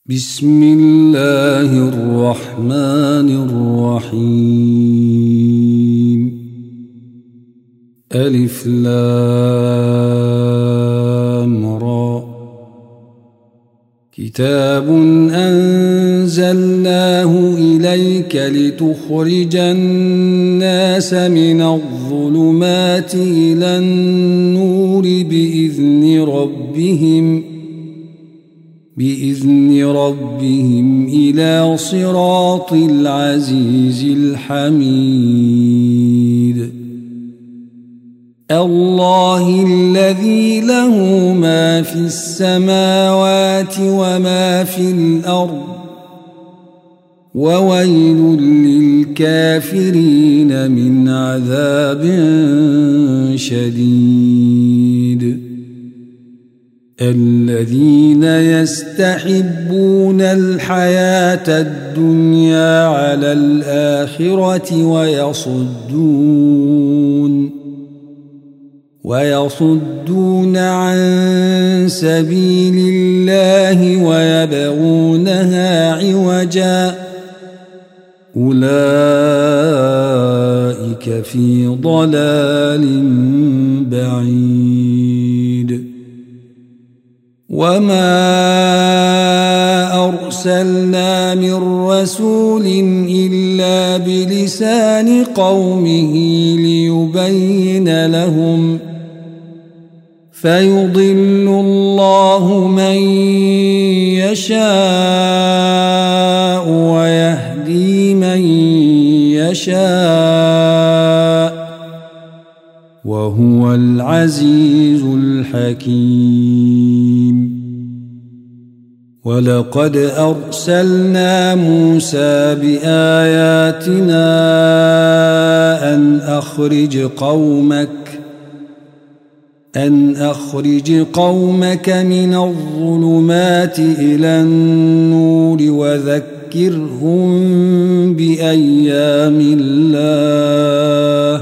بسم الله الرحمن الرحيم. ألف لام را. كتاب أنزلناه إليك لتخرج الناس من الظلمات إلى النور بإذن ربهم إلى صراط العزيز الحميد. الله الذي له ما في السماوات وما في الأرض، وويل للكافرين من عذاب شديد. الذين يستحبون الحياة الدنيا على الآخرة ويصدون عن سبيل الله ويبغونها عوجا، أولئك في ضلال بعيد. وما أرسلنا من رسول إلا بلسان قومه ليبين لهم، فيضل الله من يشاء ويهدي من يشاء، وهو العزيز الحكيم. ولقد أرسلنا موسى بآياتنا أن أخرج قومك من الظلمات إلى النور وذكرهم بأيام الله،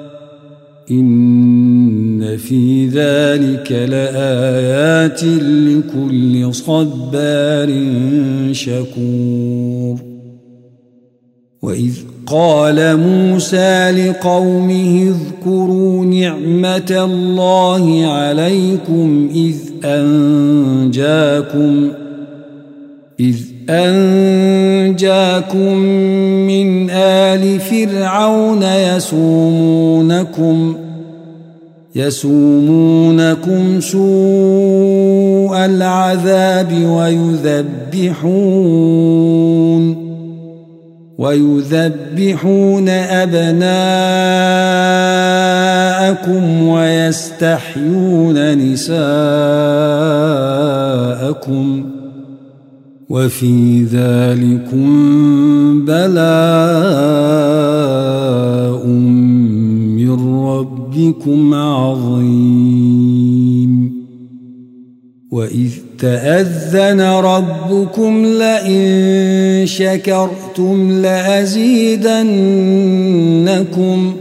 إن في ذلك لآيات لكل صبار شكور. وإذ قال موسى لقومه اذكروا نعمة الله عليكم إذ أنجاكم من آل فرعون يسومونكم سوء العذاب ويذبحون أبناءكم ويستحيون نساءكم، وفي ذلكم بلاء من ربكم عظيم. وإذ تأذن ربكم لئن شكرتم لأزيدنكم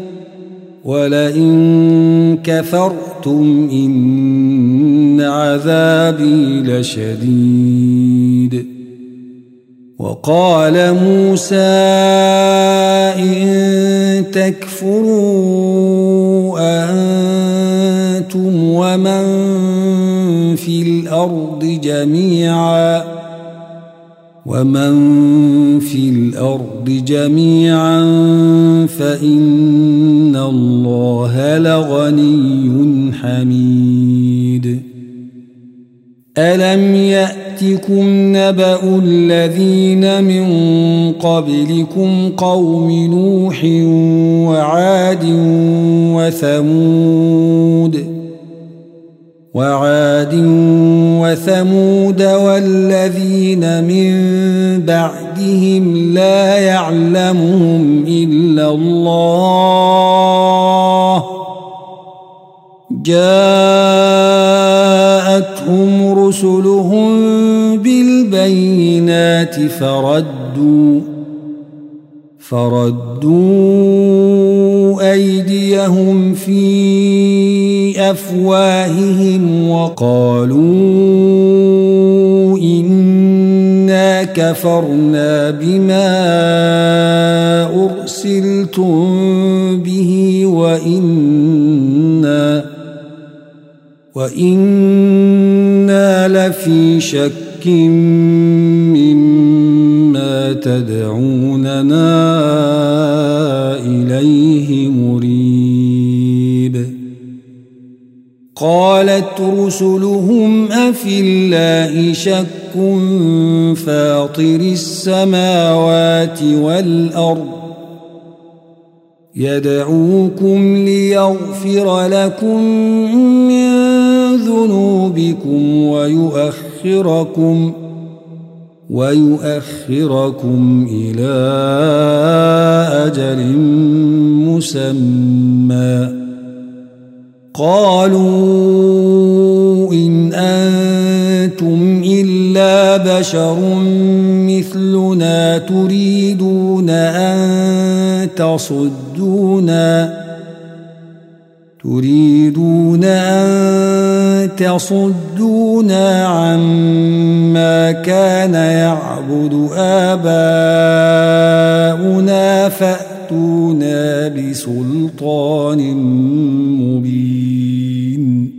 ولئن كفرتم إن عذابي لشديد. وقال موسى إن تكفروا أنتم ومن في الأرض جميعا فإن الله لغني حميد. ألم يأتكم نبأ الذين من قبلكم قوم نوح وعاد وثمود والذين من بعدهم لا يعلمهم إلا الله، جاءتهم رسلهم بالبينات فردوا أيديهم في أفواههم وقالوا إنا كفرنا بما أرسلتم به وإنا لفي شك مما تدعوننا إليه مريب. قالت رسلهم أفي الله شك فاطر السماوات والأرض يدعوكم ليغفر لكم من ذنوبكم ويؤخركم إلى أجل مسمى. قالوا إن أنتم إلا بشر مثلنا تريدون أن تصدونا عما كان يعبد آباؤنا فأتونا بسلطان مبين.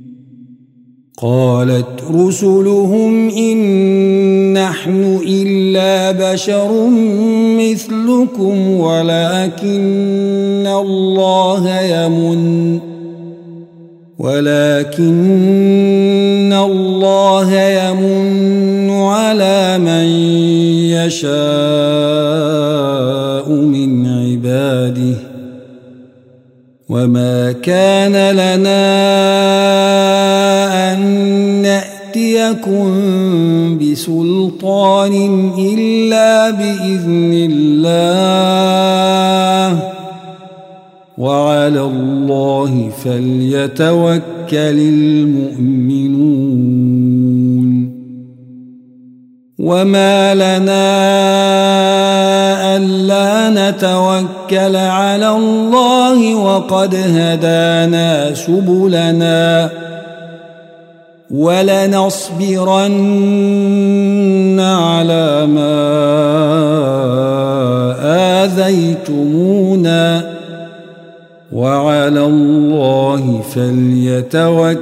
قالت رسلهم إن نحن إلا بشر مثلكم ولكن الله يمن على من يشاء من عباده وما كان لنا أن نأتيكم بسلطان إلا بإذن الله وعلى الله فليتوكل المؤمنون. وما لنا ألا نتوكل على الله وقد هدانا سبلنا ولنصبرن على ما آذيتمونا وعلى الله فليتوكل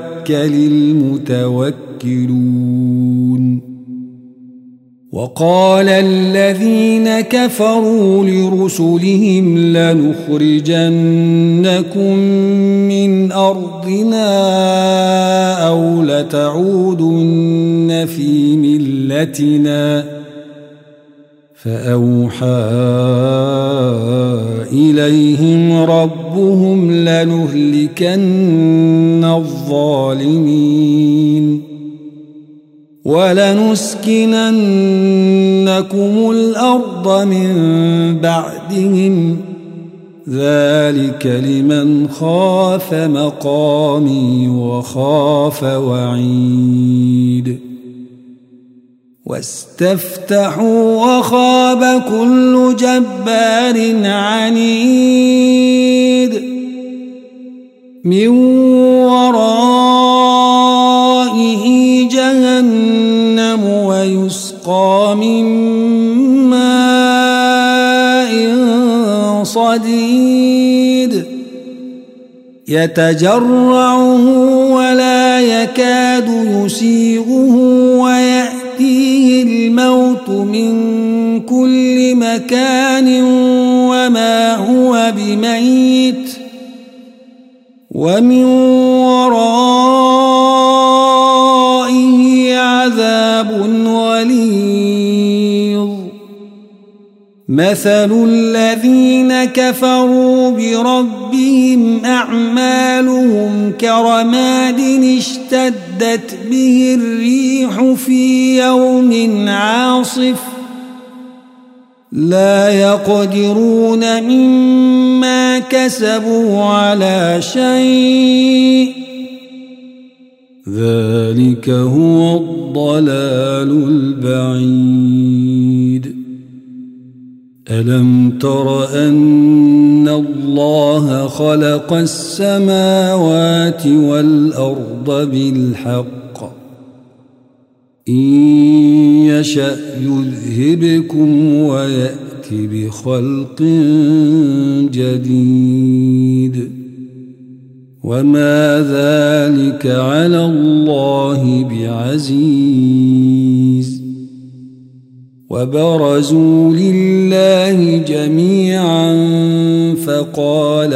المتوكلون. وقال الذين كفروا لرسلهم لنخرجنكم من أرضنا أو لتعودن في ملتنا فأوحى إليهم ربهم لنهلكن الظالمين ولنسكننكم الأرض من بعدهم ذلك لمن خاف مقامي وخاف وعيد. واستفتحوا وخاب كل جبار عنيد من ورائه جهنم ويسقى من ماء صديد يتجرعه ولا يكاد يسيغه ويأتيه الموت من كل مكان وما هو بميت ومن ورائه عذاب غليظ. مثل الذين كفروا بربهم أعمالهم كرماد اشتدت به الريح في يوم عاصف لا يقدرون مما كسبوا على شيء ذلك هو الضلال البعيد. ألم تر أن الله خلق السماوات والأرض بالحق إن يشأ يذهبكم ويأت بخلق جديد وما ذلك على الله بعزيز وبرزوا لله جميعا فقال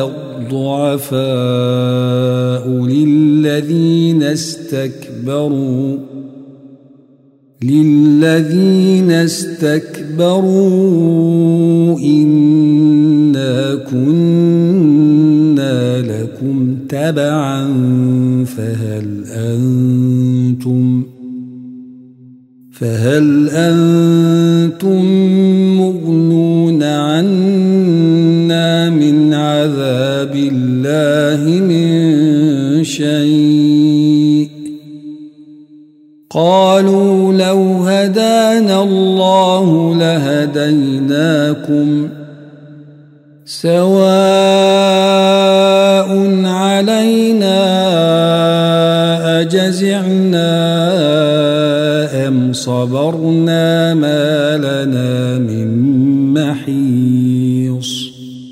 الضعفاء للذين استكبروا إنا كنا لكم تبعا فهل أنتم مغنون عنا من عذاب الله من شيء قالوا لو هدانا الله لهديناكم سواء علينا أجزعنا أم صبرنا ما لنا من محيص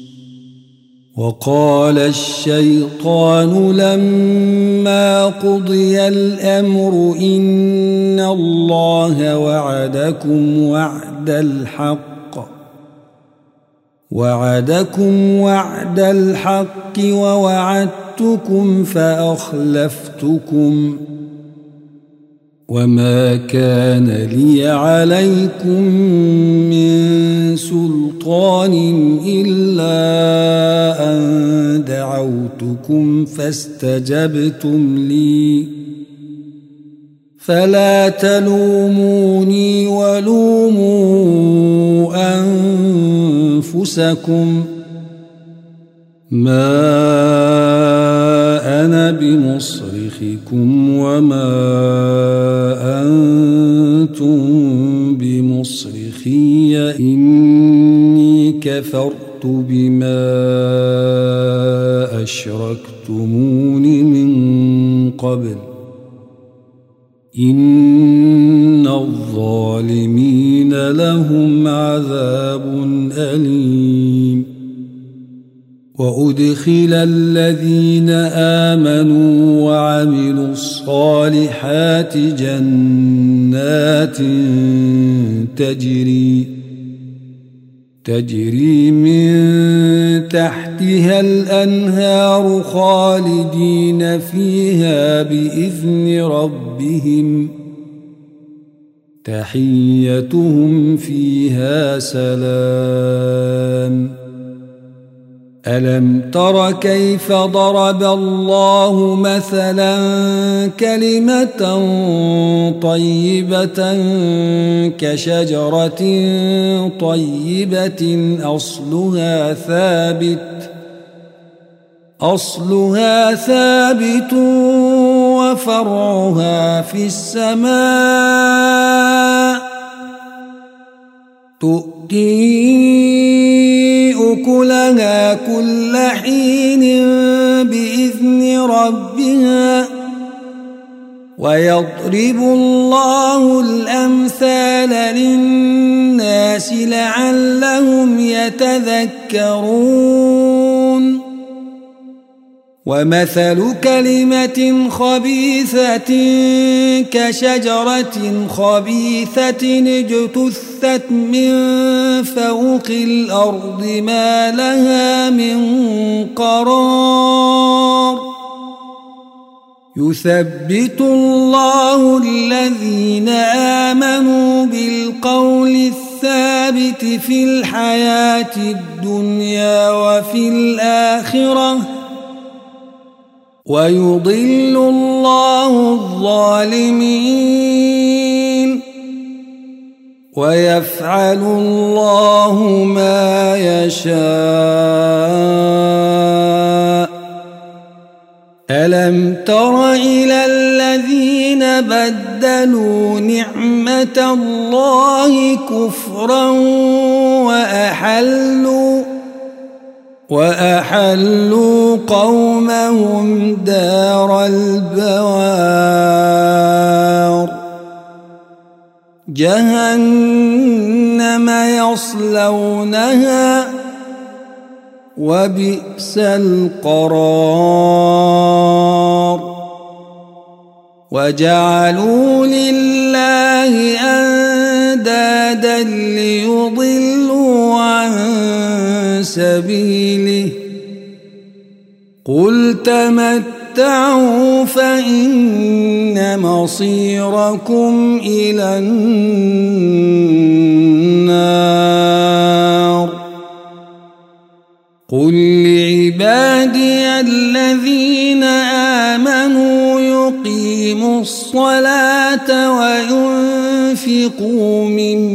وقال الشيطان لما قضي الأمر إن الله وعدكم وعد الحق ووعدتكم فأخلفتكم وما كان لي عليكم من سلطان إلا أن دعوتكم فاستجبتم لي فلا تلوموني ولوموا أنفسكم ما أنا بمصرخكم وما أنتم بمصرخي إني كفرت بما أشركتمون من قبل إن الظالمين لهم عذاب أليم وأدخل الذين آمنوا وعملوا الصالحات جنات تجري من تحتها الأنهار خالدين فيها بإذن ربهم تحيتهم فيها سلام ألم تر كيف ضرب الله مثلا كلمة طيبة كشجرة طيبة أصلها ثابت وفرعها في السماء تؤتي أكلها كل حين بإذن ربها ويضرب الله الأمثال للناس لعلهم يتذكرون ومثل كلمة خبيثة كشجرة خبيثة اجتثت من فوق الأرض ما لها من قرار يثبت الله الذين آمنوا بالقول الثابت في الحياة الدنيا وفي الآخرة ويضل الله الظالمين ويفعل الله ما يشاء ألم تر إلى الذين بدلوا نعمة الله كفرا وأحلوا قومهم دار البوار جهنم يصلونها وبئس القرار وجعلوا لله أندادا ليضلوا عن سبيله قل تمتعوا فإن مصيركم إلى النار قل لعبادي الذين آمنوا يقيموا الصلاة وينفقوا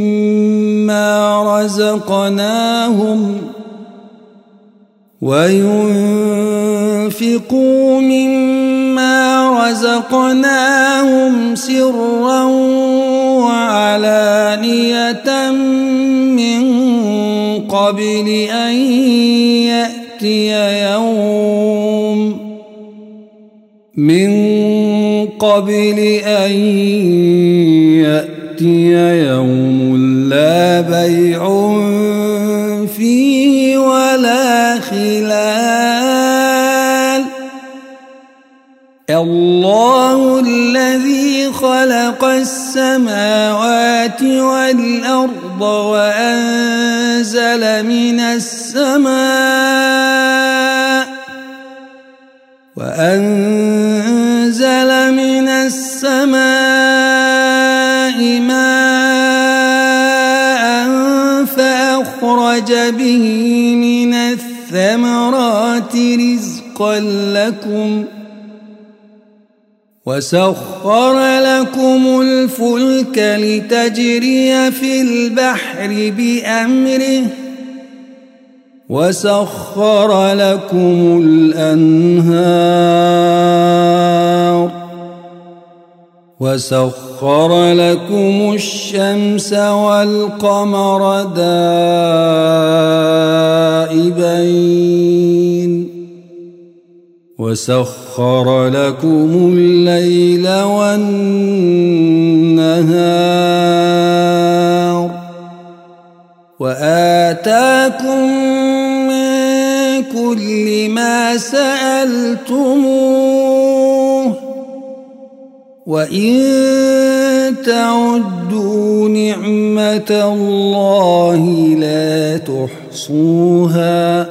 مما رزقناهم سرا وعلانية من قبل أن يأتي يوم لا بيع فيه ولا خلال الله الذي خلق السماوات والأرض وأنزل من السماء ماء فأخرج به من الثمرات رزقا لكم وسخر لكم الفلك لتجري في البحر بأمره وسخر لكم الأنهار وسخر لكم الشمس والقمر دائبين وسخر لكم الليل والنهار وآتاكم من كل ما سألتموه وإن تعدوا نعمة الله لا تحصوها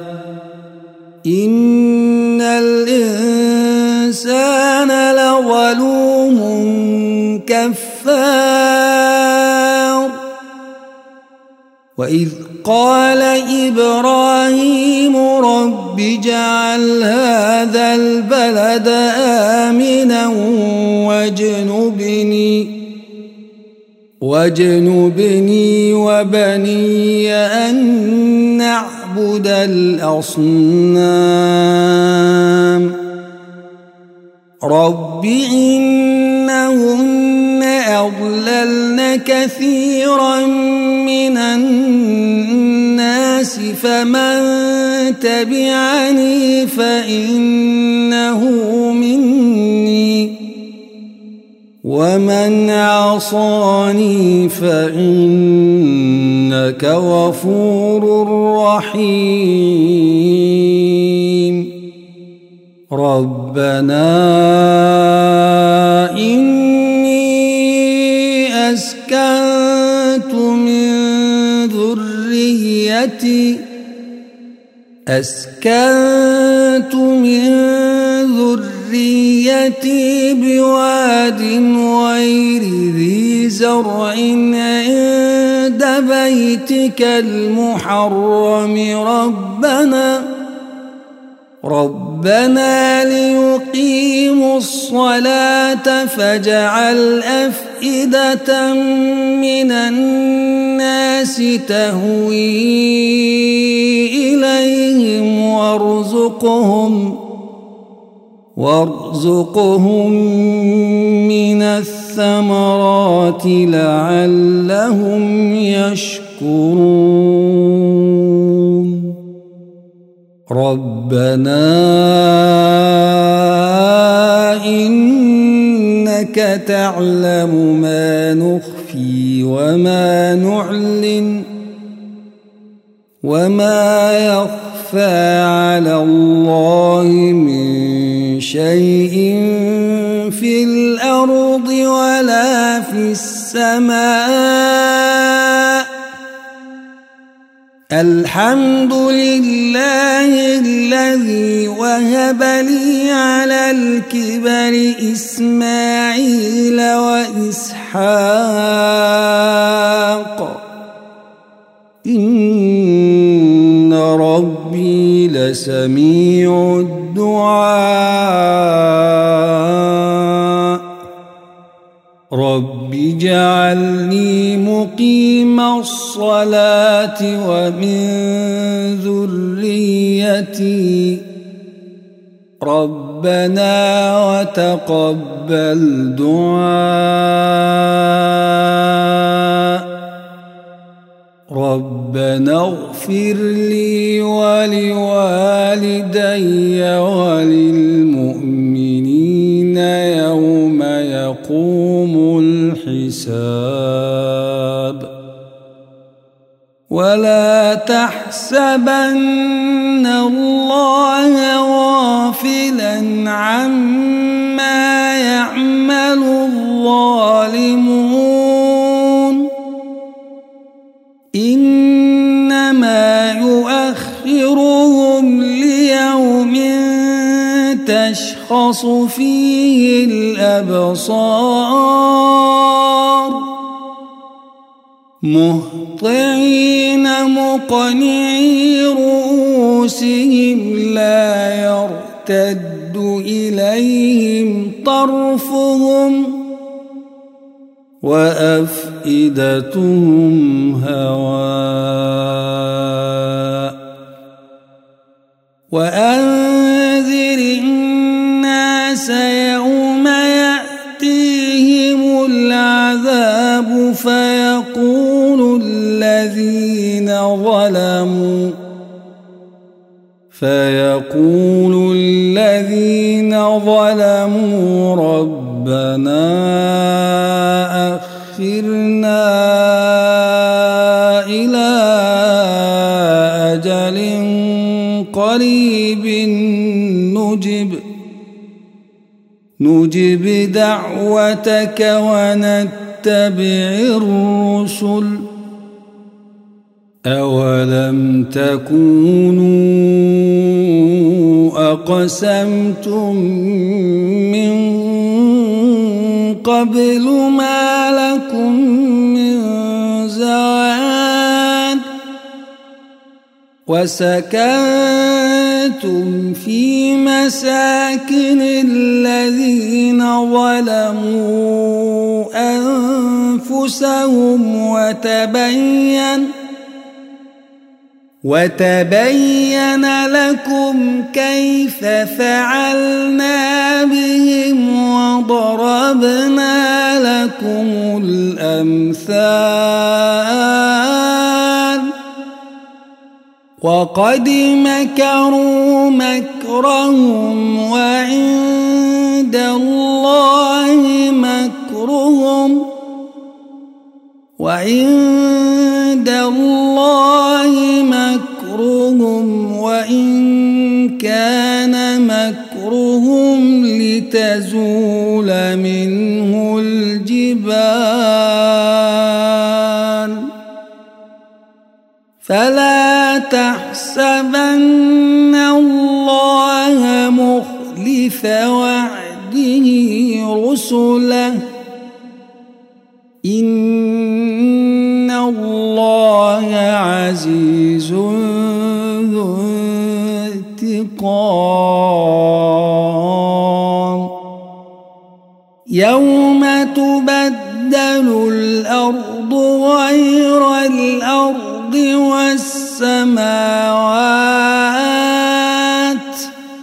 إن الإنسان لظلوم كفار وإذ قال إبراهيم رب اجعل هذا البلد آمنا واجنبني وبني أن نعبد الأصنام رب إنهن أضللن كثيرا من الناس فمن تبعني فإنه مني ومن عصاني فإنك غفور رحيم ربنا إني أسكنت من ذريتي بواد غير ذي زرع عند بيتك المحرم ربنا ليقيموا الصلاة فاجعل أفئدة من الناس تهوي إليهم وارزقهم من الثمرات لعلهم يشكرون ربنا إنك تعلم ما نخفي وما نعلن وما يخفى على الله من شيء في الأرض ولا في السماء. الحمد لله الذي وهب لي على الكبر إسماعيل وإسحاق إن ربي لسميع الدعاء. رب اجعلني مقيم الصلاة ومن ذريتي ربنا وتقبل دعاء. ربنا اغفر لي ولوالدي وللمؤمنين يوم يقوم الحساب. ولا تحسبن الله غافلا عما يعمل الظالمون إنما يؤخرهم ليوم تشخص فيه الأبصار مهطعين مقنعي رؤوسهم لا يرتد إليهم طرفهم وأفئدتهم هواء. وأنذر الناس يوم يأتيهم العذاب فيقول الذين ظلموا ربنا أخرنا إلى أجل قريب نجب دعوتك ونتبع الرسل أولم تكونوا أقسمتم من قبل ما لكم من زوال وسكنتم في مساكن الذين ظلموا أنفسهم وتبين لكم كيف فعلنا بهم وضربنا لكم الأمثال وقد مكروا مكرهم وعند الله مكرهم وإن كان مكرهم لتزول منه الجبال. فلا تحسبن الله مخلف وعده رسله إن الله عزيز ذو انتقام. يوم تبدل الأرض غير الأرض والسماوات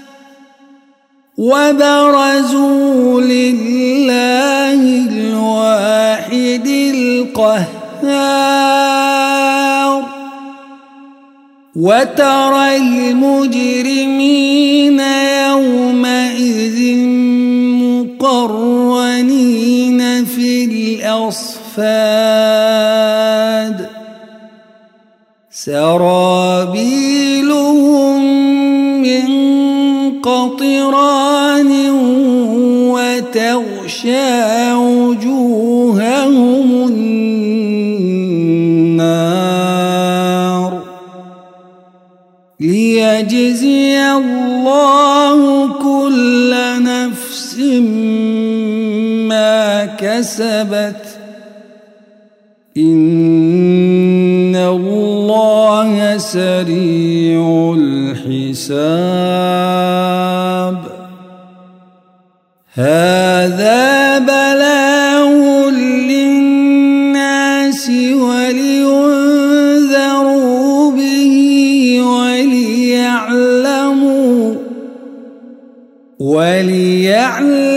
وبرزوا لله الواحد القهار. وترى المجرمين يومئذ مقرنين في الأصفاد صفاد سرابيلهم من قطران وتغشى وجوههم النار ليجزي الله كل نفس ما كسبت إن الله سريع الحساب هذا بلاغ للناس ولينذروا به وليعلموا